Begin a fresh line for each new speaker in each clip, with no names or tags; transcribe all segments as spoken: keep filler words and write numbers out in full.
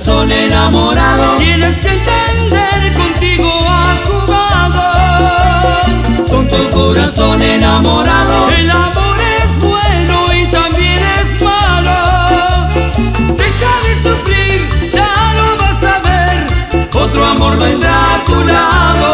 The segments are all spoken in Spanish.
corazón enamorado,
tienes que entender, contigo ha jugado.
con tu corazón enamorado.
El amor es bueno y también es malo. Deja de sufrir, ya lo vas a ver.
Otro amor vendrá a tu lado.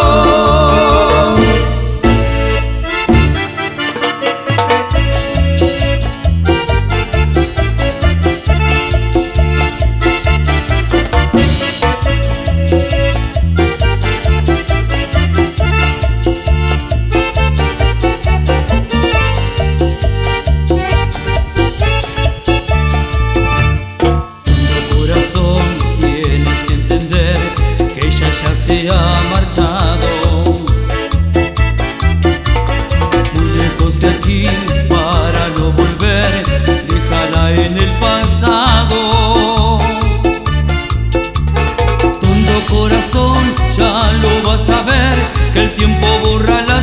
Tienes que entender que ella ya se ha marchado. Muy lejos de aquí para no volver, déjala en el pasado. Tonto corazón, ya lo vas a ver, que el tiempo borra las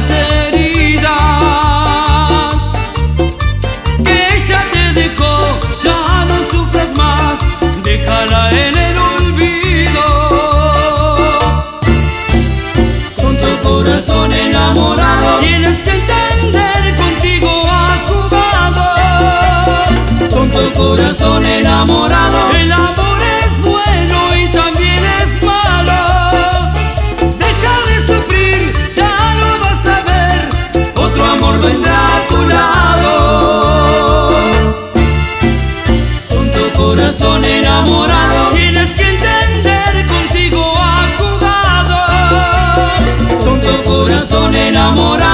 heridas. Que ella te dejó, ya no sufras más, déjala en el olvido.
Con tu corazón enamorado,
Tienes que entender, contigo ha jugado.
con tu corazón enamorado.
El amor es bueno y también es malo. Deja de sufrir, ya lo vas a ver.
Otro amor vendrá a tu lado. Con tu corazón enamorado,
Tienes que entender, contigo ha jugado.
con tu corazón enamorado.